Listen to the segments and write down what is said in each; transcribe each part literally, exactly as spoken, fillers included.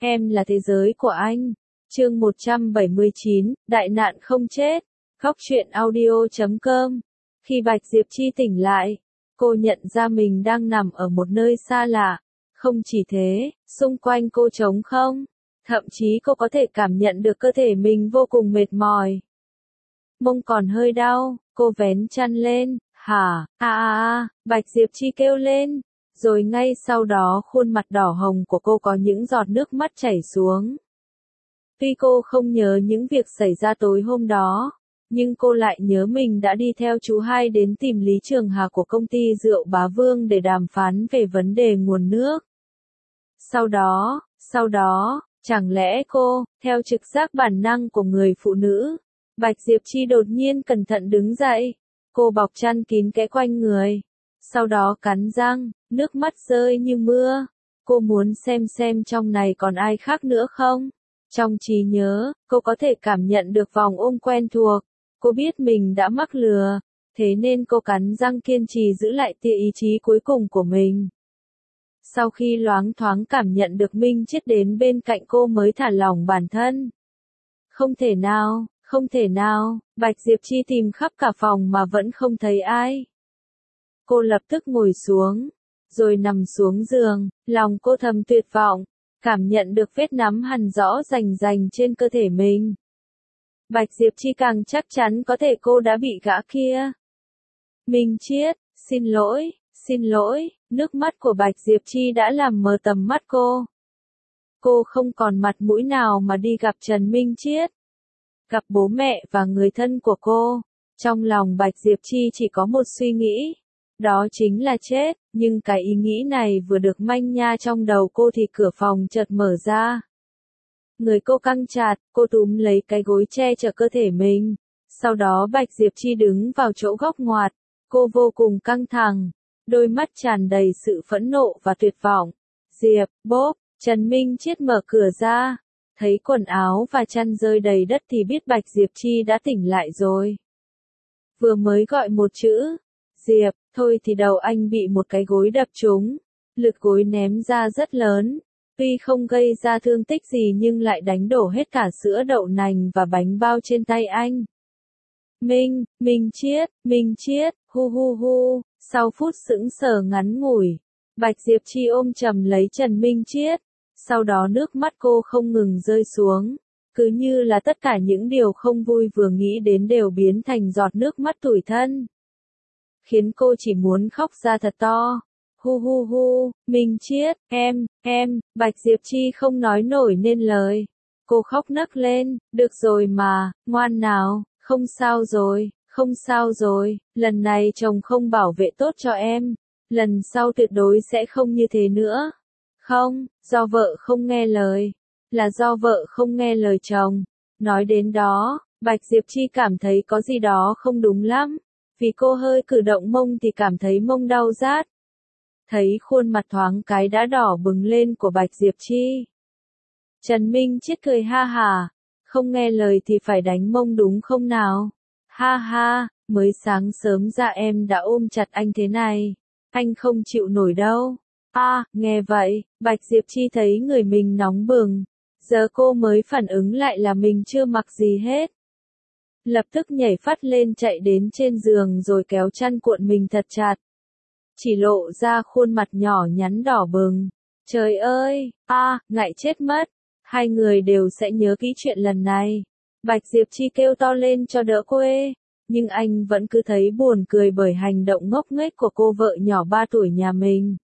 em là thế giới của anh. Chương một trăm bảy mươi chín, Đại nạn không chết. Góc truyện audio chấm com. Khi Bạch Diệp Chi tỉnh lại, cô nhận ra mình đang nằm ở một nơi xa lạ. Không chỉ thế, xung quanh cô trống không. Thậm chí cô có thể cảm nhận được cơ thể mình vô cùng mệt mỏi. Mông còn hơi đau, cô vén chăn lên. Hả, à à à, Bạch Diệp Chi kêu lên. Rồi ngay sau đó khuôn mặt đỏ hồng của cô có những giọt nước mắt chảy xuống. Tuy cô không nhớ những việc xảy ra tối hôm đó, nhưng cô lại nhớ mình đã đi theo chú hai đến tìm Lý Trường Hà của công ty rượu Bá Vương để đàm phán về vấn đề nguồn nước. Sau đó, sau đó, chẳng lẽ cô, theo trực giác bản năng của người phụ nữ, Bạch Diệp Chi đột nhiên cẩn thận đứng dậy, cô bọc chăn kín kẽ quanh người, sau đó cắn răng, nước mắt rơi như mưa. Cô muốn xem xem trong này còn ai khác nữa không? Trong trí nhớ, cô có thể cảm nhận được vòng ôm quen thuộc. Cô biết mình đã mắc lừa, thế nên cô cắn răng kiên trì giữ lại tia ý chí cuối cùng của mình. Sau khi loáng thoáng cảm nhận được Minh Chiết đến bên cạnh cô mới thả lỏng bản thân. Không thể nào, không thể nào, Bạch Diệp Chi tìm khắp cả phòng mà vẫn không thấy ai. Cô lập tức ngồi xuống, rồi nằm xuống giường, lòng cô thầm tuyệt vọng, cảm nhận được vết nắm hằn rõ rành rành trên cơ thể mình. Bạch Diệp Chi càng chắc chắn có thể cô đã bị gã kia. Minh Chiết, xin lỗi, xin lỗi, nước mắt của Bạch Diệp Chi đã làm mờ tầm mắt cô. Cô không còn mặt mũi nào mà đi gặp Trần Minh Chiết, gặp bố mẹ và người thân của cô. Trong lòng Bạch Diệp Chi chỉ có một suy nghĩ, đó chính là chết, nhưng cái ý nghĩ này vừa được manh nha trong đầu cô thì cửa phòng chợt mở ra. Người cô căng chặt, cô túm lấy cái gối che chở cơ thể mình. Sau đó Bạch Diệp Chi đứng vào chỗ góc ngoặt, cô vô cùng căng thẳng, đôi mắt tràn đầy sự phẫn nộ và tuyệt vọng. Diệp, bốp, Trần Minh Chiết mở cửa ra, thấy quần áo và chăn rơi đầy đất thì biết Bạch Diệp Chi đã tỉnh lại rồi. Vừa mới gọi một chữ, Diệp, thôi thì đầu anh bị một cái gối đập trúng, lực gối ném ra rất lớn. Tuy không gây ra thương tích gì nhưng lại đánh đổ hết cả sữa đậu nành và bánh bao trên tay anh. Minh, Minh Chiết, Minh Chiết, hu hu hu, sau phút sững sờ ngắn ngủi, Bạch Diệp Chi ôm chầm lấy Trần Minh Chiết, sau đó nước mắt cô không ngừng rơi xuống, cứ như là tất cả những điều không vui vừa nghĩ đến đều biến thành giọt nước mắt tủi thân, khiến cô chỉ muốn khóc ra thật to. Hu hu hu, Minh Chiết, em, em, Bạch Diệp Chi không nói nổi nên lời. Cô khóc nấc lên, được rồi mà, ngoan nào, không sao rồi, không sao rồi, lần này chồng không bảo vệ tốt cho em, lần sau tuyệt đối sẽ không như thế nữa. Không, do vợ không nghe lời, là do vợ không nghe lời chồng. Nói đến đó, Bạch Diệp Chi cảm thấy có gì đó không đúng lắm, vì cô hơi cử động mông thì cảm thấy mông đau rát. Thấy khuôn mặt thoáng cái đã đỏ bừng lên của Bạch Diệp Chi, Trần Minh Chiết cười ha hà, không nghe lời thì phải đánh mông đúng không nào? Ha ha, mới sáng sớm ra em đã ôm chặt anh thế này, anh không chịu nổi đâu. A, à, nghe vậy, Bạch Diệp Chi thấy người mình nóng bừng, giờ cô mới phản ứng lại là mình chưa mặc gì hết. Lập tức nhảy phát lên chạy đến trên giường rồi kéo chăn cuộn mình thật chặt. Chỉ lộ ra khuôn mặt nhỏ nhắn đỏ bừng. Trời ơi, a, à, ngại chết mất. Hai người đều sẽ nhớ kỹ chuyện lần này. Bạch Diệp Chi kêu to lên cho đỡ quê. Nhưng anh vẫn cứ thấy buồn cười bởi hành động ngốc nghếch của cô vợ nhỏ ba tuổi nhà mình.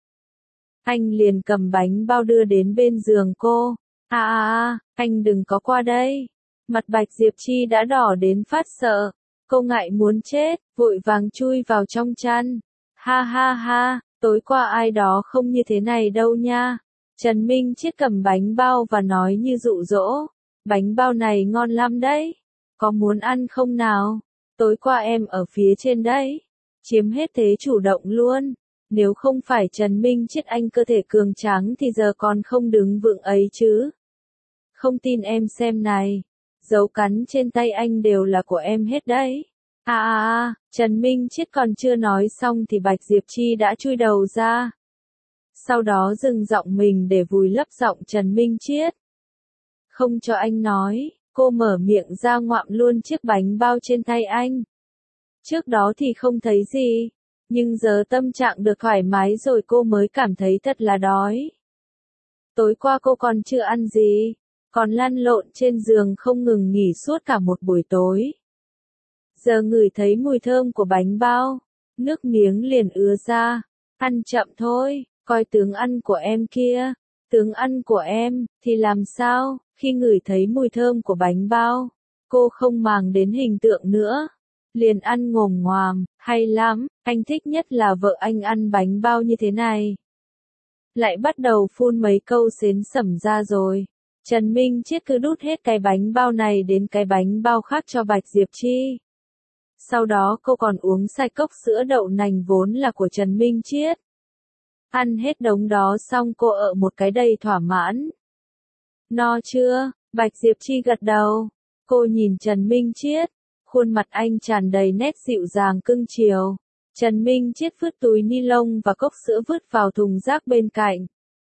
Anh liền cầm bánh bao đưa đến bên giường cô. À à à, anh đừng có qua đây. Mặt Bạch Diệp Chi đã đỏ đến phát sợ. Cô ngại muốn chết, vội vàng chui vào trong chăn. Ha ha ha, tối qua ai đó không như thế này đâu nha. Trần Minh Chiết cầm bánh bao và nói như dụ dỗ. Bánh bao này ngon lắm đấy. Có muốn ăn không nào? Tối qua em ở phía trên đấy. Chiếm hết thế chủ động luôn. Nếu không phải Trần Minh Chiết anh cơ thể cường tráng thì giờ còn không đứng vững ấy chứ. Không tin em xem này. Dấu cắn trên tay anh đều là của em hết đấy. À à à, Trần Minh Chiết còn chưa nói xong thì Bạch Diệp Chi đã chui đầu ra. Sau đó dừng giọng mình để vùi lấp giọng Trần Minh Chiết. Không cho anh nói, cô mở miệng ra ngoạm luôn chiếc bánh bao trên tay anh. Trước đó thì không thấy gì, nhưng giờ tâm trạng được thoải mái rồi cô mới cảm thấy thật là đói. Tối qua cô còn chưa ăn gì, còn lăn lộn trên giường không ngừng nghỉ suốt cả một buổi tối. Giờ ngửi thấy mùi thơm của bánh bao, nước miếng liền ứa ra. Ăn chậm thôi, coi tướng ăn của em kia. Tướng ăn của em, thì làm sao, khi ngửi thấy mùi thơm của bánh bao, cô không màng đến hình tượng nữa. Liền ăn ngồm ngoàm, hay lắm, anh thích nhất là vợ anh ăn bánh bao như thế này. Lại bắt đầu phun mấy câu xến xẩm ra rồi. Trần Minh Chiết cứ đút hết cái bánh bao này đến cái bánh bao khác cho Bạch Diệp Chi. Sau đó cô còn uống sạch cốc sữa đậu nành vốn là của Trần Minh Chiết. Ăn hết đống đó xong cô ợ một cái đầy thỏa mãn. No chưa? Bạch Diệp Chi gật đầu. Cô nhìn Trần Minh Chiết. Khuôn mặt anh tràn đầy nét dịu dàng cưng chiều. Trần Minh Chiết vứt túi ni lông và cốc sữa vứt vào thùng rác bên cạnh.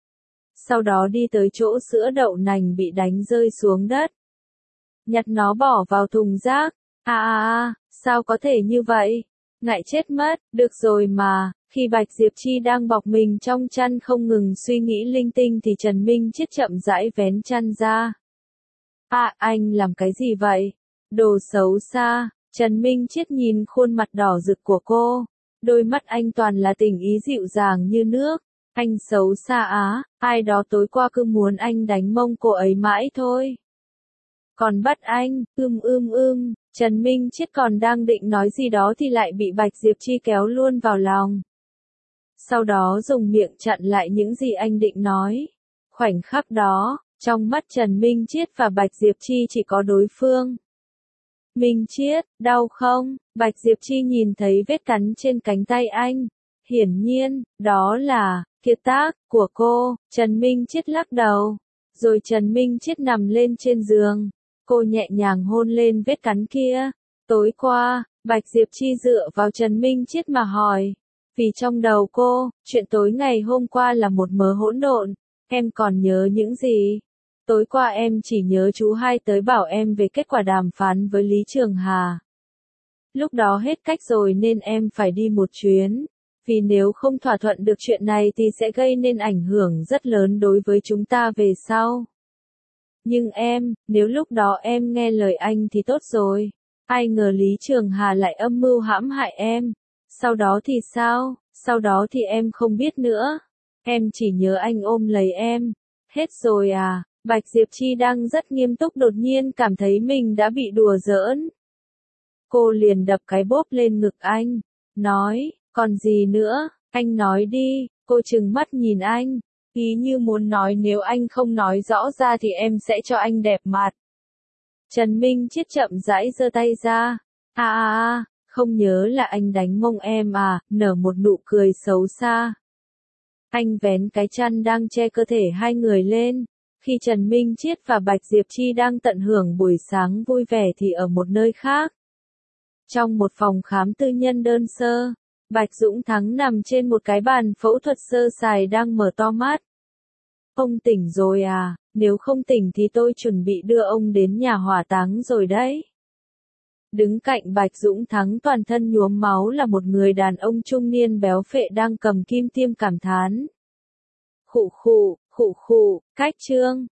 Sau đó đi tới chỗ sữa đậu nành bị đánh rơi xuống đất. Nhặt nó bỏ vào thùng rác. À à à, sao có thể như vậy? Ngại chết mất, được rồi mà. Khi Bạch Diệp Chi đang bọc mình trong chăn không ngừng suy nghĩ linh tinh thì Trần Minh Chiết chậm rãi vén chăn ra. À, anh làm cái gì vậy? Đồ xấu xa. Trần Minh Chiết nhìn khuôn mặt đỏ rực của cô. Đôi mắt anh toàn là tình ý dịu dàng như nước. Anh xấu xa á, ai đó tối qua cứ muốn anh đánh mông cô ấy mãi thôi. Còn bắt anh, ưm ưm ưm, Trần Minh Chiết còn đang định nói gì đó thì lại bị Bạch Diệp Chi kéo luôn vào lòng. Sau đó dùng miệng chặn lại những gì anh định nói. Khoảnh khắc đó, trong mắt Trần Minh Chiết và Bạch Diệp Chi chỉ có đối phương. Minh Chiết, đau không? Bạch Diệp Chi nhìn thấy vết cắn trên cánh tay anh. Hiển nhiên, đó là kiệt tác của cô. Trần Minh Chiết lắc đầu. Rồi Trần Minh Chiết nằm lên trên giường. Cô nhẹ nhàng hôn lên vết cắn kia. Tối qua, Bạch Diệp Chi dựa vào Trần Minh Chiết mà hỏi. Vì trong đầu cô, chuyện tối ngày hôm qua là một mớ hỗn độn. Em còn nhớ những gì? Tối qua em chỉ nhớ chú hai tới bảo em về kết quả đàm phán với Lý Trường Hà. Lúc đó hết cách rồi nên em phải đi một chuyến. Vì nếu không thỏa thuận được chuyện này thì sẽ gây nên ảnh hưởng rất lớn đối với chúng ta về sau. Nhưng em, nếu lúc đó em nghe lời anh thì tốt rồi. Ai ngờ Lý Trường Hà lại âm mưu hãm hại em. Sau đó thì sao? Sau đó thì em không biết nữa. Em chỉ nhớ anh ôm lấy em. Hết rồi à? Bạch Diệp Chi đang rất nghiêm túc đột nhiên cảm thấy mình đã bị đùa giỡn. Cô liền đập cái bóp lên ngực anh. Nói, còn gì nữa? Anh nói đi. Cô trừng mắt nhìn anh. Ý như muốn nói nếu anh không nói rõ ra thì em sẽ cho anh đẹp mặt. Trần Minh Chiết chậm rãi giơ tay ra. À à à, không nhớ là anh đánh mông em à, nở một nụ cười xấu xa. Anh vén cái chăn đang che cơ thể hai người lên. Khi Trần Minh Chiết và Bạch Diệp Chi đang tận hưởng buổi sáng vui vẻ thì ở một nơi khác. Trong một phòng khám tư nhân đơn sơ, Bạch Dũng Thắng nằm trên một cái bàn phẫu thuật sơ sài đang mở to mắt. Ông tỉnh rồi à, nếu không tỉnh thì tôi chuẩn bị đưa ông đến nhà hỏa táng rồi đấy. Đứng cạnh Bạch Dũng Thắng toàn thân nhuốm máu là một người đàn ông trung niên béo phệ đang cầm kim tiêm cảm thán. Khụ khụ, khụ khụ, cách trương,